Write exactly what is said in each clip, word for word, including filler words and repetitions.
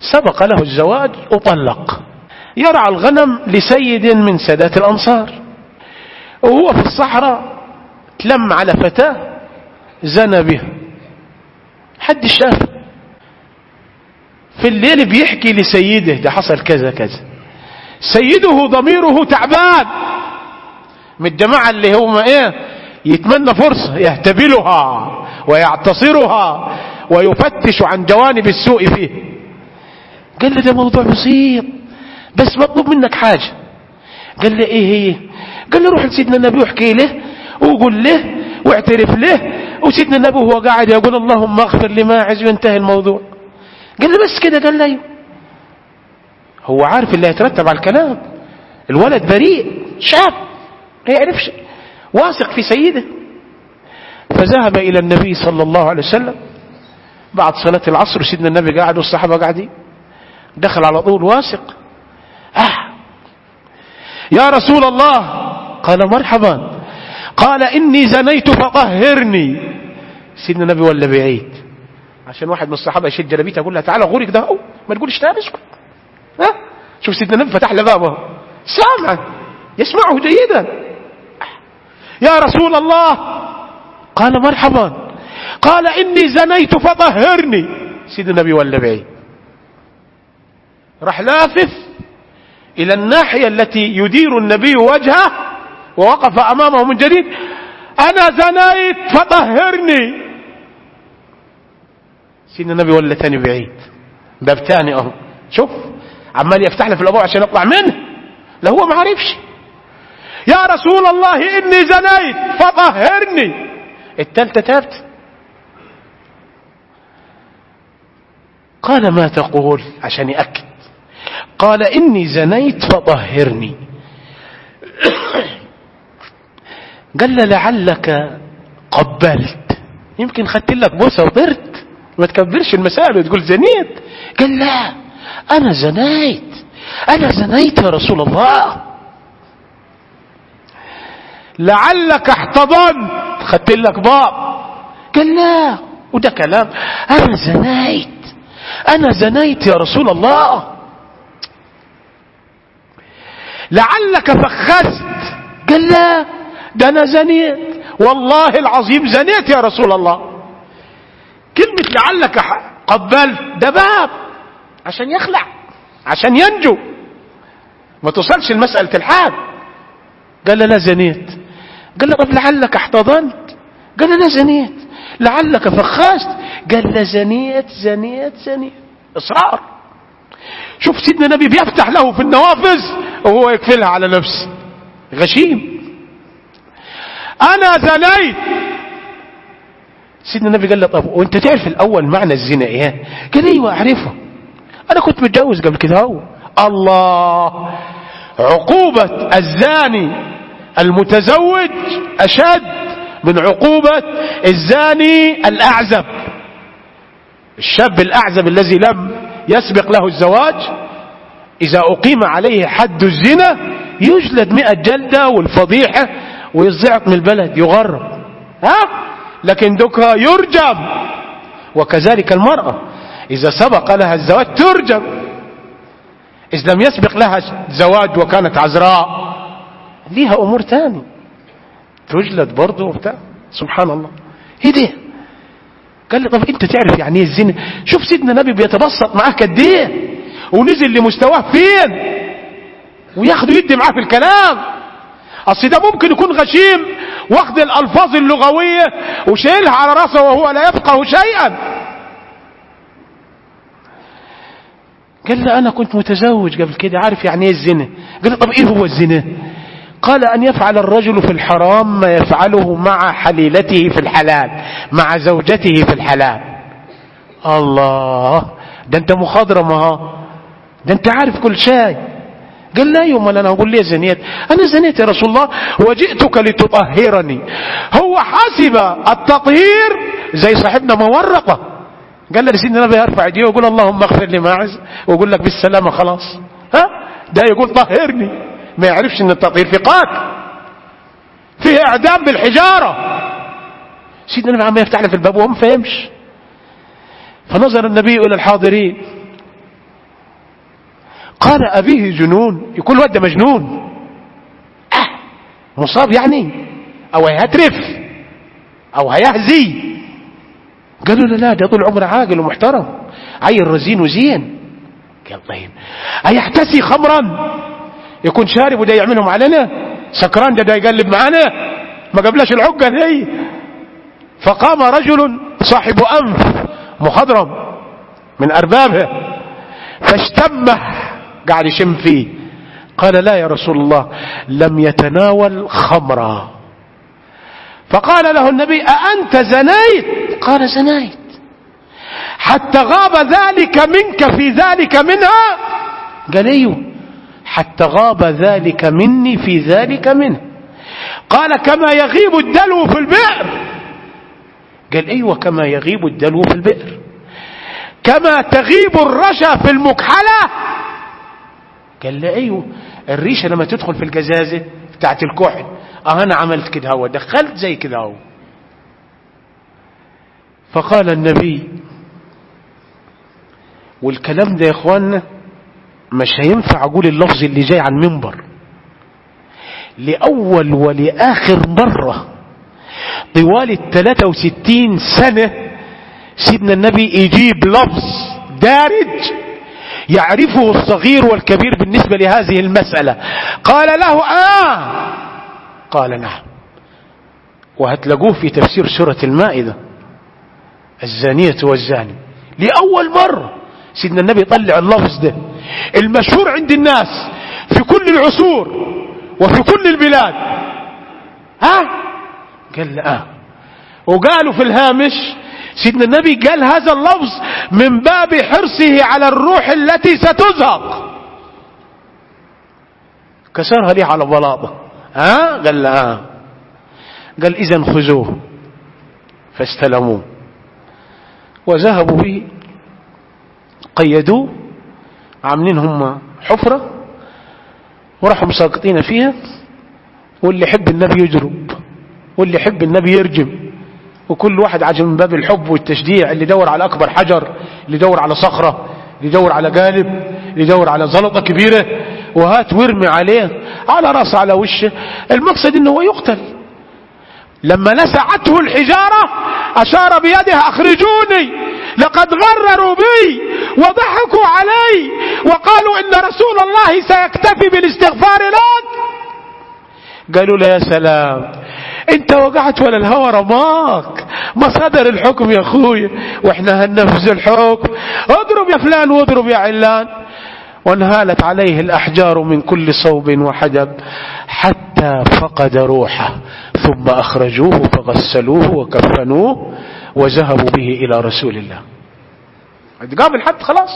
سبق له الزواج وطلق، يرعى الغنم لسيد من سادات الأنصار، وهو في الصحراء تلم على فتاة زنى بها، حد شاف. في الليل بيحكي لسيده ده حصل كذا كذا، سيده ضميره تعبان من الجماعة اللي هم ايه يتمنى فرصة يهتبلها ويعتصرها ويفتش عن جوانب السوء فيه. قال له ده موضوع بسيط بس مطلوب منك حاجة. قال له ايه هي؟ قال له روح لسيدنا النبي واحكي له وقول له واعترف له، وسيدنا النبي وهو قاعد يقول اللهم اغفر لماعز وينتهي الموضوع. قال له بس كده؟ قال له ايوه. هو عارف اللي هيترتب على الكلام، الولد بريء شاب ما يعرفش، واثق في سيده. فذهب الى النبي صلى الله عليه وسلم بعد صلاة العصر، سيدنا النبي قاعد والصحابة قاعدين، دخل على طول واثق. آه يا رسول الله. قال مرحبا. قال إني زنيت فطهرني. سيدنا النبي ولا بعيد عشان واحد من الصحابة يشد جلبيته يقول لها تعالى غورك ده، ما تقولش تعالى اسكت. ها شوف سيدنا النبي فتح له بابه، سامع يسمعه جيدا. يا رسول الله. قال مرحبا. قال إني زنيت فطهرني. سيدنا النبي ولا بعيد، راح لافف إلى الناحية التي يدير النبي وجهه ووقف أمامه من جديد. أنا زنيت فطهرني. سيدنا النبي ولا تاني بعيد، باب تاني اهو، شوف عمال يفتح له في الابواب عشان يطلع منه، لا هو ما عرفش. يا رسول الله إني زنيت فطهرني. التالتة تابت. قال ما تقول؟ عشان يأكد. قال إني زنيت فطهرني. قال له لعلك قبلت، يمكن خدت لك بوسه وطرت، ما تكبرش المسائل وتقول زنيت. قال لا أنا زنيت، أنا زنيت يا رسول الله. لعلك احتضنت، خدت لك باب. قال لا، وده كلام، أنا زنيت، أنا زنيت يا رسول الله. لعلك فخست. قال لا ده أنا زنيت، والله العظيم زنيت يا رسول الله. كلمة لعلك قبلت ده باب عشان يخلع، عشان ينجو، ما توصلش المسألة الحاد. قال لا زنيت. قال له طب لعلك احتضنت. قال لا زنيت. لعلك فخست. قال لا زنيت زنيت زنيت. إصرار. شوف سيدنا النبي بيفتح له في النوافذ وهو يكفلها على نفسه، غشيم. أنا زنيت. سيدنا النبي قال له طب وانت تعرف الأول معنى الزنا ايه؟ قال ايوه اعرفه، أنا كنت متجوز قبل كده. هو الله، عقوبة الزاني المتزوج أشد من عقوبة الزاني الأعزب. الشاب الأعزب الذي لم يسبق له الزواج إذا أقيم عليه حد الزنا يجلد مئة جلدة والفضيحة ويزعق من البلد، يغرب. ها لكن دوكها يرجم. وكذلك المرأة إذا سبق لها الزواج ترجم، إذا لم يسبق لها زواج وكانت عذراء ليها أمور تاني، تجلد برضه وبتاع. سبحان الله. ايه ده؟ قال لي طب انت تعرف يعني ايه الزنا؟ شوف سيدنا النبي بيتبسط معاه قد ايه، ونزل لمستواه فين، وياخد يدي معاه في الكلام. اصل ده ممكن يكون غشيم واخد الالفاظ اللغويه وشايلها على راسه وهو لا يفقه شيئا. قال لي انا كنت متزوج قبل كده، عارف يعني ايه الزنا. قال لي طب ايه هو الزنا؟ قال ان يفعل الرجل في الحرام ما يفعله مع حليلته في الحلال، مع زوجته في الحلال. الله، ده انت مخضرم اهو، ده انت عارف كل شيء. قال لا يوم انا اقول لي زنيت، انا زنيت يا رسول الله وجئتك لتطهرني. هو حسب التطهير زي صاحبنا مورقه. قال لي سيدنا النبي يرفع يديه ويقول اللهم اغفر لي ماعز ويقول لك بالسلامه خلاص. ها ده يقول طهرني، ما يعرفش ان التطهير في قاتل، فيه اعدام بالحجاره. سيدنا النبي عم يفتح له في الباب وهو ما فهمش. فنظر النبي الى الحاضرين قال أبيه جنون، يكون الواد ده مجنون، أه مصاب يعني، أو هيهترف أو هيهزي. قالوا له لا، ده طول عمره عاقل ومحترم، عيل رزين وزين. قال طيب أيحتسي خمرا، يكون شارب وده يعملهم علينا، سكران ده, ده يقلب معنا، ما قبلش العقة ذي. فقام رجل صاحب أنف مخضرم من أربابه فاشتمه، قاعد يشم فيه. قال لا يا رسول الله، لم يتناول خمرا. فقال له النبي أأنت زنيت؟ قال زنيت. حتى غاب ذلك منك في ذلك منها؟ قال ايوه، حتى غاب ذلك مني في ذلك منه. قال كما يغيب الدلو في البئر؟ قال ايوه كما يغيب الدلو في البئر. كما تغيب الرشا في المكحلة؟ قال له ايوه، الريشة لما تدخل في الجزازة بتاعت الكحل، اه انا عملت كده هو، دخلت زي كده هو. فقال النبي، والكلام ده يا اخواننا مش هينفع اقول اللفظ اللي جاي عن منبر، لأول ولآخر مرة طوال الثلاثة وستين سنة سيدنا النبي يجيب لفظ دارج يعرفه الصغير والكبير بالنسبة لهذه المسألة. قال له آه، قال نعم. وهتلاقوه في تفسير سورة المائدة، الزانية والزاني. لأول مرة سيدنا النبي طلع اللفظ ده المشهور عند الناس في كل العصور وفي كل البلاد. ها؟ قال لا آه. وقالوا في الهامش سيدنا النبي قال هذا اللفظ من باب حرصه على الروح التي ستزهق، كسرها ليه على بلاطة. ها؟ قال لا آه. قال إذن خذوه. فاستلموه وذهبوا به، قيدوه، عاملين هم حفرة وراحوا مساقطين فيها، واللي يحب النبي يجرب واللي يحب النبي يرجم، وكل واحد عاجل من باب الحب والتشجيع، اللي يدور على أكبر حجر، اللي يدور على صخرة، اللي يدور على قالب، اللي يدور على زلطة كبيرة، وهات وارمي عليه على رأسه على وشه. المقصد انه هو يقتل. لما لسعته الحجارة أشار بيده أخرجوني، لقد غرروا بي وضحكوا علي وقالوا إن رسول الله سيكتفي بالاستغفار لك. قالوا له يا سلام، انت وقعت ولا الهوى رماك، ما صدر الحكم يا اخوي واحنا هننفذ الحكم، اضرب يا فلان واضرب يا علان. وانهالت عليه الأحجار من كل صوب وحدب حتى فقد روحه، ثم أخرجوه فغسلوه وكفنوه وذهبوا به إلى رسول الله. قابل حد خلاص.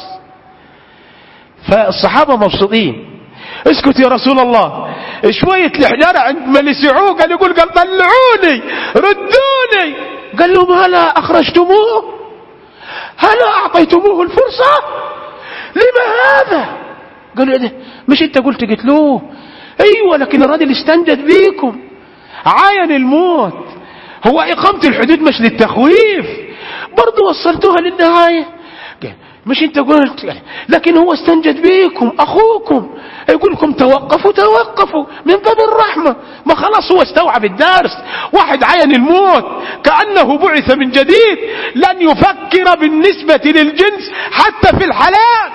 فالصحابة مبسوطين. اسكت يا رسول الله، شوية الحجارة عندما لسعوه قال يقول قال طلعوني ردوني. قال لهم هلا أخرجتموه، هلا أعطيتموه الفرصة، لما هذا؟ قالوا ده مش انت قلت قتلوه؟ ايوه لكن الراجل استنجد بيكم، عاين الموت. هو إقامة الحدود مش للتخويف، برضو وصلتوها للنهاية. مش انت قلت، لكن هو استنجد بيكم أخوكم، يقول لكم توقفوا توقفوا من باب الرحمة. ما خلاص هو استوعب الدرس. واحد عاين الموت كأنه بعث من جديد، لن يفكر بالنسبة للجنس حتى في الحلال.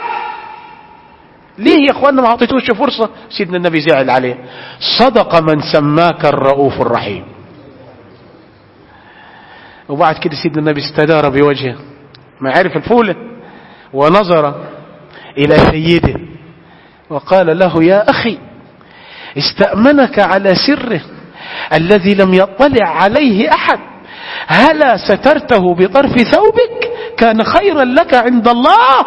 ليه يا اخوانا ما اعطيتوش فرصة؟ سيدنا النبي زعل عليه. صدق من سماك الرؤوف الرحيم. وبعد كده سيدنا النبي استدار بوجهه، ما عرف الفولة، ونظر إلى سيده وقال له يا أخي، استأمنك على سره الذي لم يطلع عليه أحد، هلا سترته بطرف ثوبك كان خيرا لك عند الله.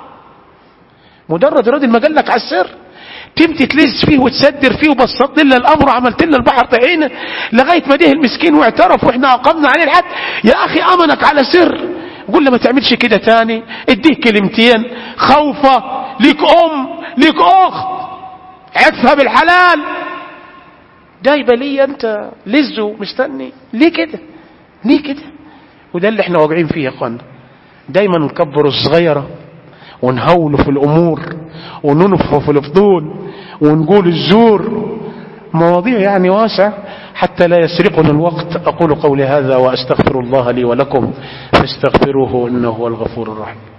مجرد راجل ما قال لك على السر تمتي تلز فيه وتسدر فيه وبسطت لنا الأمر وعملت لنا البحر طحينه لغاية ما ده المسكين واعترف واحنا أقمنا عليه الحد. يا أخي أمنك على سر، قول له ما تعملش كده تاني، اديه كلمتين خوفة، ليك أم ليك أخت، عفها بالحلال. جايبه لي أنت لزه مستني ليه كده؟ ليه كده؟ وده اللي احنا واقعين فيه يا اخوانا. دايما نكبر الصغيرة ونهول في الأمور وننفخ في الفضول ونقول الزور، مواضيع يعني واسعة حتى لا يسرقنا الوقت. أقول قولي هذا وأستغفر الله لي ولكم فاستغفروه إنه هو الغفور الرحيم.